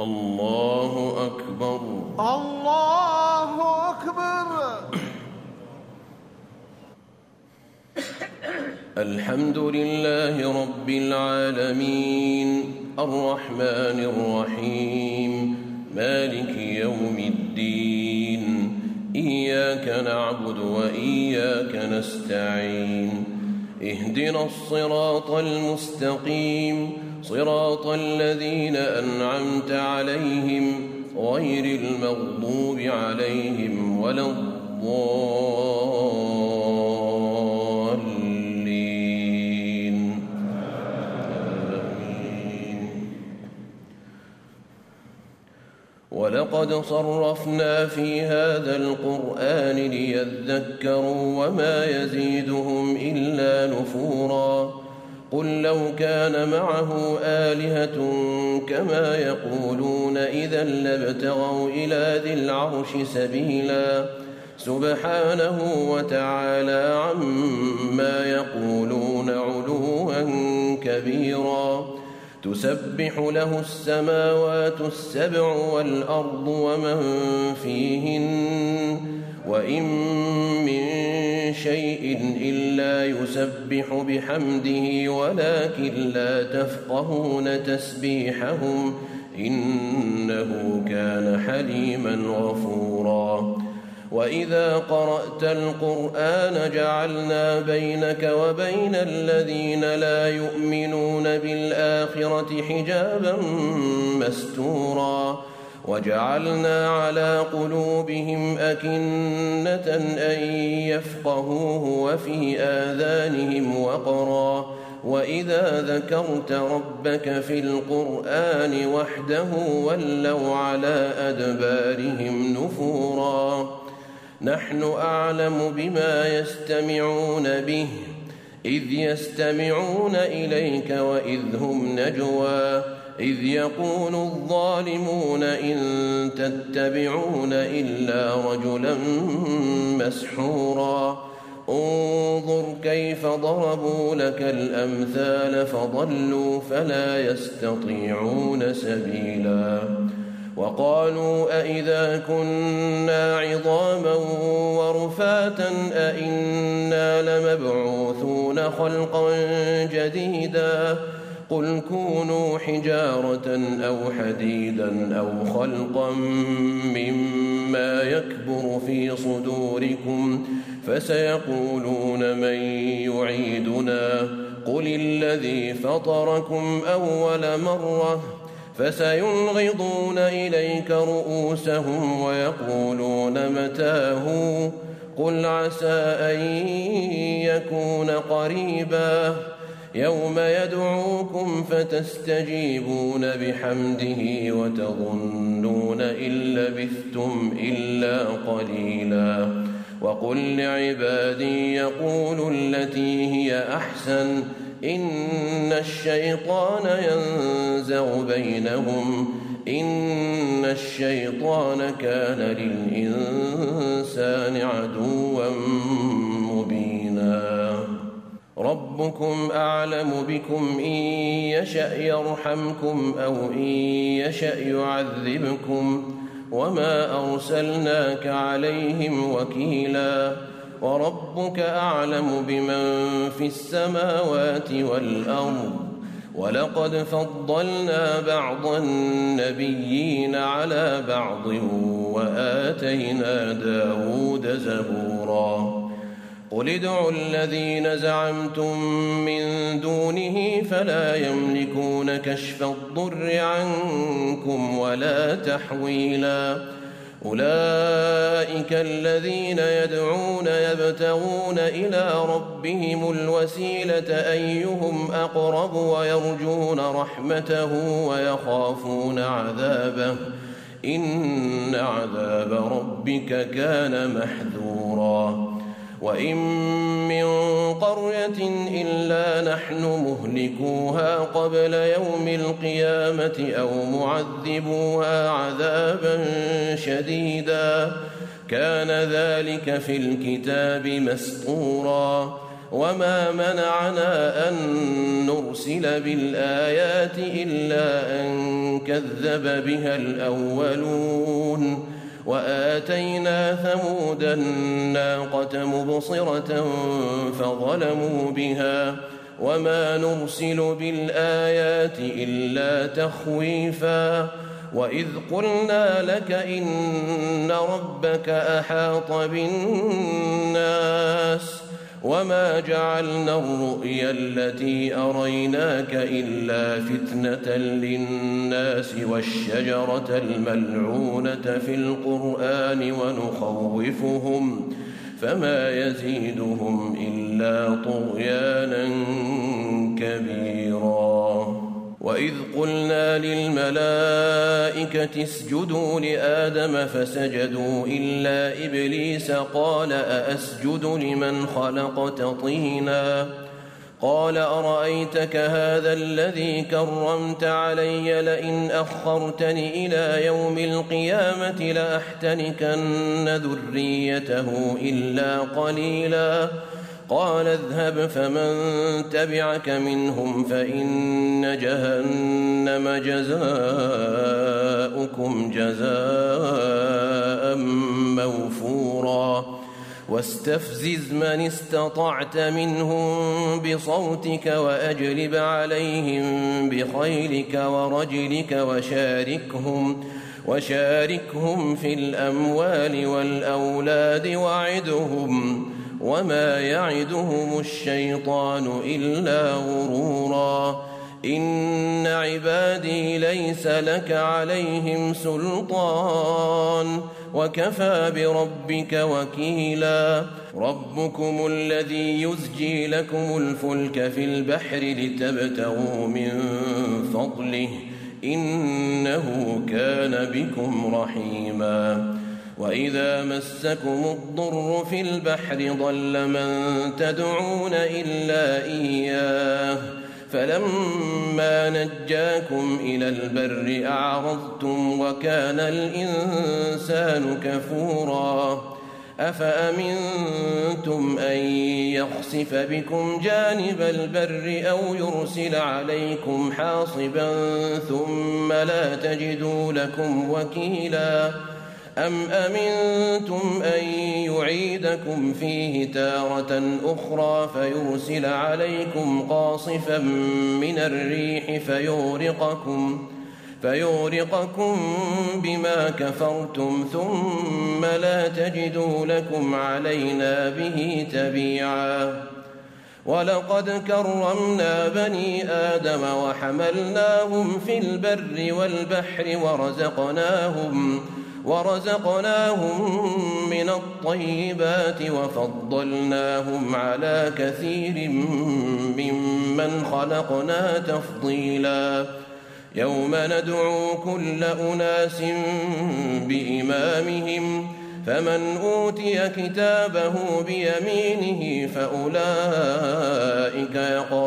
الله أكبر الله أكبر. الحمد لله رب العالمين الرحمن الرحيم مالك يوم الدين إياك نعبد وإياك نستعين اهدنا الصراط المستقيم صراط الذين أنعمت عليهم غير المغضوب عليهم ولا الضالين آمين. ولقد صرفنا في هذا القرآن ليذكروا وما يزيدهم إلا نفورا قل لو كان معه آلهة كما يقولون إذا لابتغوا إلى ذي العرش سبيلا سبحانه وتعالى عما يقولون علوا كبيرا تسبح له السماوات السبع والأرض ومن فيهن وإن من شيء إلا يسبح بحمده ولكن لا تفقهون تسبيحهم إنه كان حليما غفورا وإذا قرأت القرآن جعلنا بينك وبين الذين لا يؤمنون بالآخرة حجابا مستورا وجعلنا على قلوبهم أكنة أن يفقهوه وفي آذانهم وقرا وإذا ذكرت ربك في القرآن وحده ولوا على أدبارهم نفورا نحن أعلم بما يستمعون به إذ يستمعون إليك وإذ هم نجوى إذ يقول الظالمون إن تتبعون إلا رجلا مسحورا انظر كيف ضربوا لك الأمثال فضلوا فلا يستطيعون سبيلا وقالوا أئذا كنا عظاما ورفاتا أئنا لمبعوثون خلقا جديدا قل كونوا حجارة أو حديدا أو خلقا مما يكبر في صدوركم فسيقولون من يعيدنا قل الذي فطركم أول مرة فسينغضون إليك رؤوسهم ويقولون متاه قل عسى أن يكون قريبا يوم يدعوكم فتستجيبون بحمده وتظنون إن لبثتم إلا قليلا وقل لعبادي يقولوا التي هي أحسن إن الشيطان ينزغ بينهم إن الشيطان كان للإنسان عدوا مبينا ربكم أعلم بكم إن يشأ يرحمكم أو إن يشأ يعذبكم وما أرسلناك عليهم وكيلا وربك أعلم بمن في السماوات والأرض ولقد فضلنا بعض النبيين على بعض وآتينا داود زبورا قل ادعوا الذين زعمتم من دونه فلا يملكون كشف الضر عنكم ولا تحويلا أولئك الذين يدعون يبتغون إلى ربهم الوسيلة أيهم أقرب ويرجون رحمته ويخافون عذابه إن عذاب ربك كان محذورا وإن من قرية إلا نحن مهلكوها قبل يوم القيامة أو معذبوها عذابا شديدا كان ذلك في الكتاب مسطورا وما منعنا أن نرسل بالآيات إلا أن كذب بها الأولون وآتينا ثمود الناقة مبصرة فظلموا بها وما نرسل بالآيات إلا تخويفا وإذ قلنا لك إن ربك أحاط بالناس وما جعلنا الرؤيا التي أريناك إلا فتنة للناس والشجرة الملعونة في القرآن ونخوفهم فما يزيدهم إلا طغيانا كبيرا وإذ قلنا للملائكة اسجدوا لآدم فسجدوا إلا إبليس قال أأسجد لمن خلقت طينا قال أرأيتك هذا الذي كرمت علي لئن أخرتني إلى يوم القيامة لأحتنكن ذريته إلا قليلا قال اذهب فمن تبعك منهم فإن جهنم جزاؤكم جزاء موفورا واستفزز من استطعت منهم بصوتك وأجلب عليهم بخيلك ورجلك وشاركهم في الأموال والأولاد وعدهم وما يعدهم الشيطان إلا غرورا إن عبادي ليس لك عليهم سلطان وكفى بربك وكيلا ربكم الذي يزجي لكم الفلك في البحر لتبتغوا من فضله إنه كان بكم رحيما وإذا مسكم الضر في البحر ضل من تدعون إلا إياه فلما نجاكم إلى البر أعرضتم وكان الإنسان كفورا أفأمنتم أن يخسف بكم جانب البر أو يرسل عليكم حاصبا ثم لا تجدوا لكم وكيلا أم أمنتم أن يعيدكم فيه تارة أخرى فيرسل عليكم قاصفا من الريح فيغرقكم بما كفرتم ثم لا تجدوا لكم علينا به تبيعا ولقد كرمنا بني آدم وحملناهم في البر والبحر ورزقناهم من الطيبات وفضلناهم على كثير ممن خلقنا تفضيلا يوم ندعو كل أناس بإمامهم فمن أوتي كتابه بيمينه فأولئك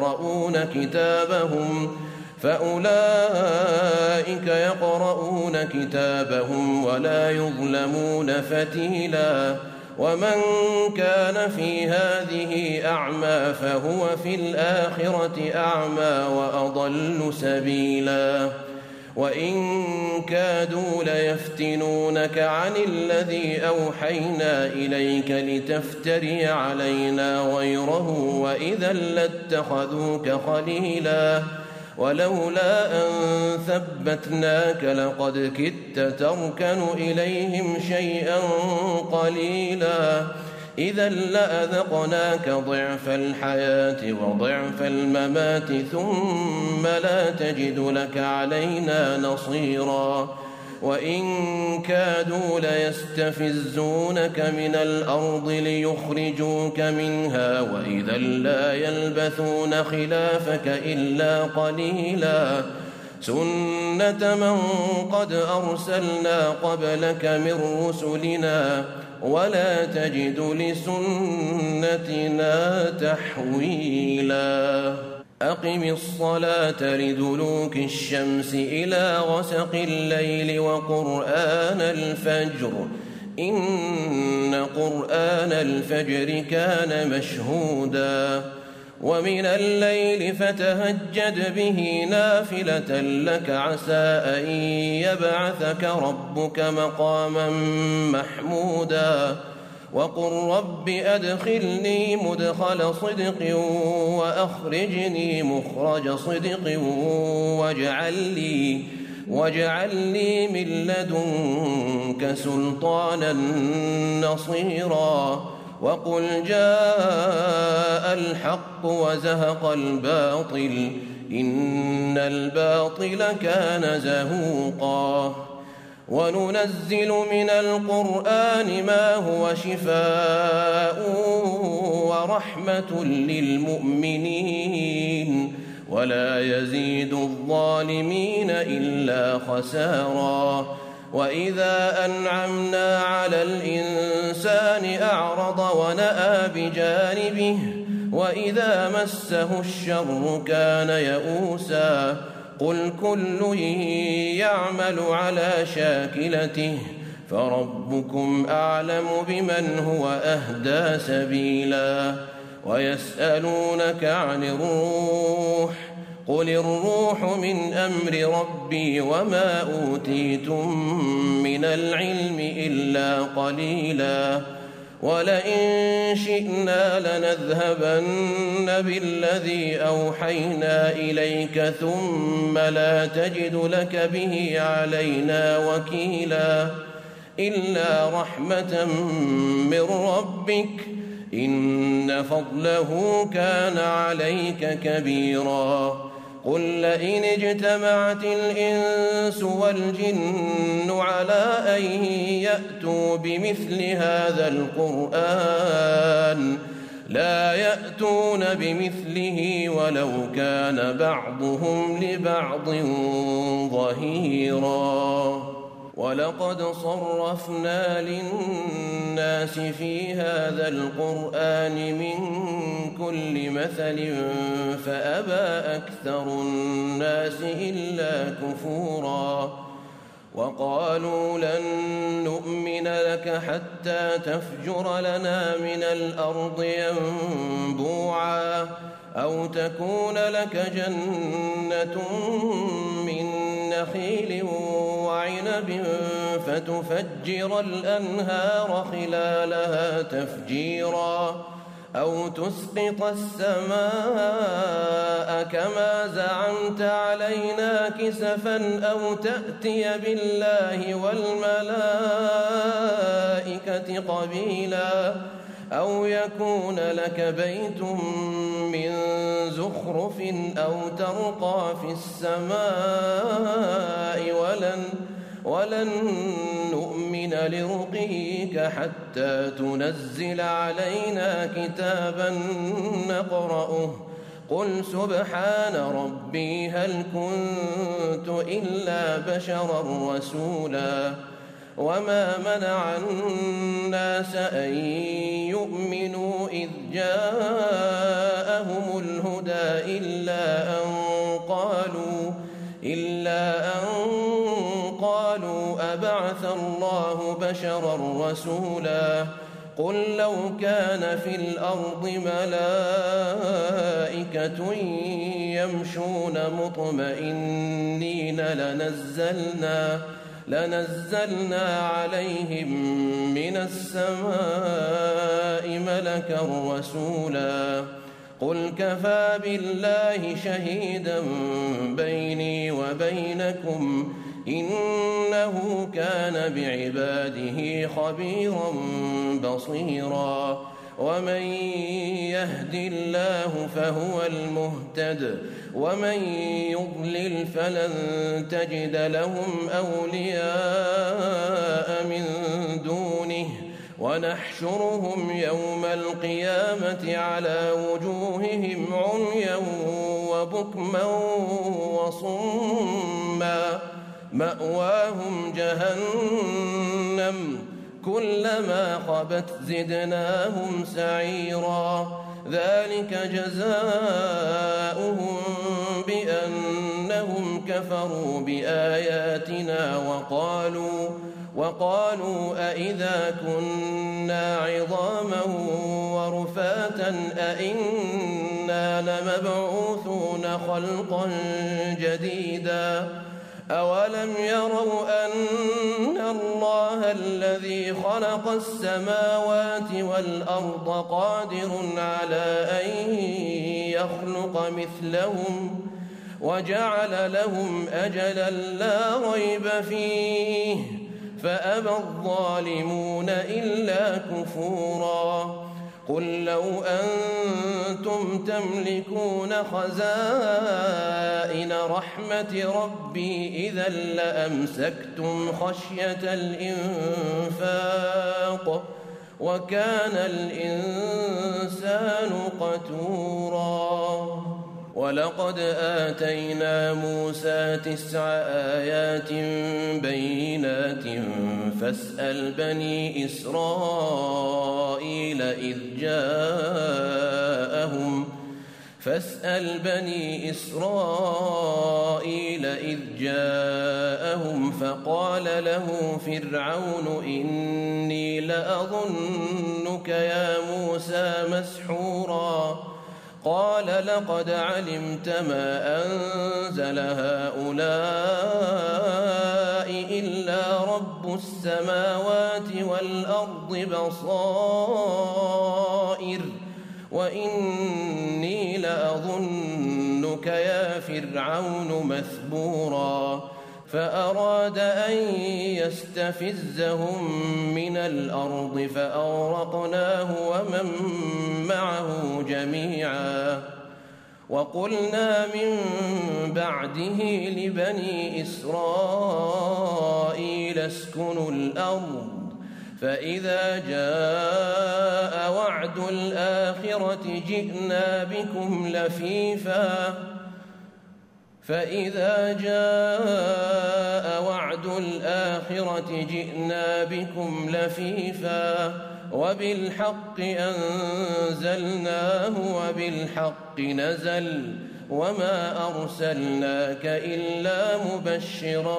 يقرؤون كتابهم ولا يظلمون فتيلا ومن كان في هذه أعمى فهو في الآخرة أعمى وأضل سبيلا وإن كادوا ليفتنونك عن الذي أوحينا إليك لتفتري علينا غيره وإذا لاتخذوك خليلا ولولا أن ثبتناك لقد كدت تركن إليهم شيئا قليلا إذا لأذقناك ضعف الحياة وضعف الممات ثم لا تجد لك علينا نصيرا وإن كادوا ليستفزونك من الأرض ليخرجوك منها وإذا لا يلبثون خلافك إلا قليلا سنة من قد أرسلنا قبلك من رسلنا ولا تجد لسنتنا تحويلا أقم الصلاة لدلوك الشمس إلى غسق الليل وقرآن الفجر إن قرآن الفجر كان مشهودا ومن الليل فتهجد به نافلة لك عسى أن يبعثك ربك مقاما محمودا وقل رب أدخلني مدخل صدق وأخرجني مخرج صدق واجعل لي من لدنك سلطانا نصيرا وقل جاء الحق وزهق الباطل إن الباطل كان زهوقا وننزل من القرآن ما هو شفاء ورحمة للمؤمنين ولا يزيد الظالمين إلا خسارا وإذا أنعمنا على الإنسان أعرض ونأى بجانبه وإذا مسه الشر كان يئوسا قل كل يعمل على شاكلته فربكم أعلم بمن هو أهدى سبيلا ويسألونك عن الروح قل الروح من أمر ربي وما أوتيتم من العلم إلا قليلا ولئن شئنا لنذهبن بالذي أوحينا إليك ثم لا تجد لك به علينا وكيلا إلا رحمة من ربك إن فضله كان عليك كبيرا قل لئن اجتمعت الإنس والجن على أن يأتوا بمثل هذا القرآن لا يأتون بمثله ولو كان بعضهم لبعض ظهيرا ولقد صرفنا للناس في هذا القرآن من كل مثل فأبى أكثر الناس إلا كفورا وقالوا لن نؤمن لك حتى تفجر لنا من الأرض ينبوعا أو تكون لك جنة من نخيل وعنب فتفجر الأنهار خلالها تفجيرا أو تسقط السماء كما زعمت علينا كسفا أو تأتي بالله والملائكة قبيلا أو يكون لك بيت من زخرف أو ترقى في السماء ولن نؤمن لرقيك حتى تنزل علينا كتابا نقرأه قل سبحان ربي هل كنت إلا بشرا رسولا وما منع الناس أن يؤمنوا إذ جاءهم الهدى إلا أن قالوا أبعث الله بشرا رسولا قل لو كان في الأرض ملائكة يمشون مطمئنين لنزلنا عليهم من السماء ملكا رسولا قل كفى بالله شهيدا بيني وبينكم إنه كان بعباده خبيرا بصيرا ومن يهد الله فهو المهتد ومن يضلل فلن تجد لهم أولياء من دونه ونحشرهم يوم القيامة على وجوههم عميا وبكما وصما مأواهم جهنم كلما خبت زدناهم سعيرا ذلك جزاؤهم بأنهم كفروا بآياتنا وقالوا أإذا كنا عظاما ورفاتا أإنا لمبعوثون خلقا جديدا أولم يروا أن الله الذي خلق السماوات والأرض قادر على أن يخلق مثلهم وجعل لهم أجلا لا ريب فيه فأبى الظالمون إلا كفورا قل لو أنتم تملكون خزائن رحمة ربي إذا لأمسكتم خشية الإنفاق وكان الإنسان قتورا ولقد آتينا موسى 9 آيات بينات فاسأل بني إسرائيل إذ جاءهم فقال له فرعون إني لأظنك يا موسى مسحورا قال لقد علمت ما أنزل هؤلاء إلا رب السماوات والأرض بصائر وإني لأظنك يا فرعون مثبورا فأراد أن يستفزهم من الأرض فأغرقناه ومن معه جميعا وقلنا من بعده لبني إسرائيل اسكنوا الأرض فإذا جاء وعد الآخرة جئنا بكم لفيفا وبالحق أنزلناه وبالحق نزل وما أرسلناك إلا مبشرا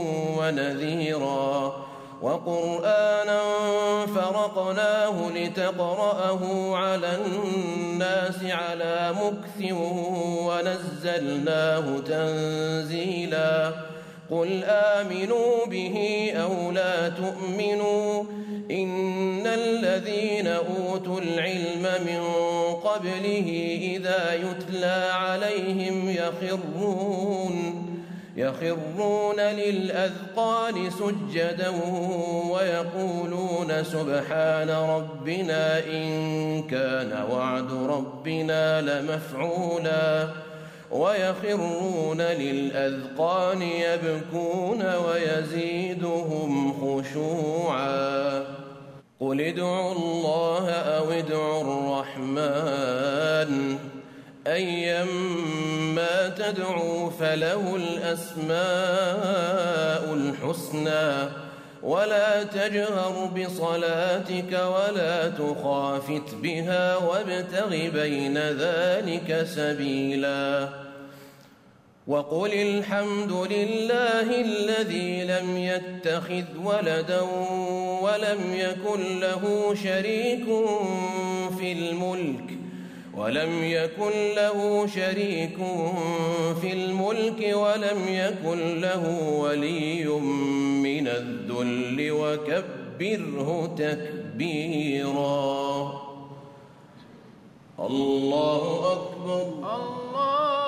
ونذيرا وقرآنا فرقناه لتقرأه على الناس على مكث ونزلناه تنزيلا قل آمنوا به أو لا تؤمنوا إن الذين أوتوا العلم من قبله إذا يتلى عليهم يخرون للأذقان سجدا ويقولون سبحان ربنا إن كان وعد ربنا لمفعولا ويخرون للأذقان يبكون ويزيدهم خشوعا قل ادعوا الله أو ادعوا الرحمن أيما تدعوا فله الأسماء الحسنى ولا تجهر بصلاتك ولا تخافت بها وابتغ بين ذلك سبيلا وقل الحمد لله الذي لم يتخذ ولدا ولم يكن له شريك في الملك ولم يكن له ولي من الذل وكبره تكبيرا الله أكبر.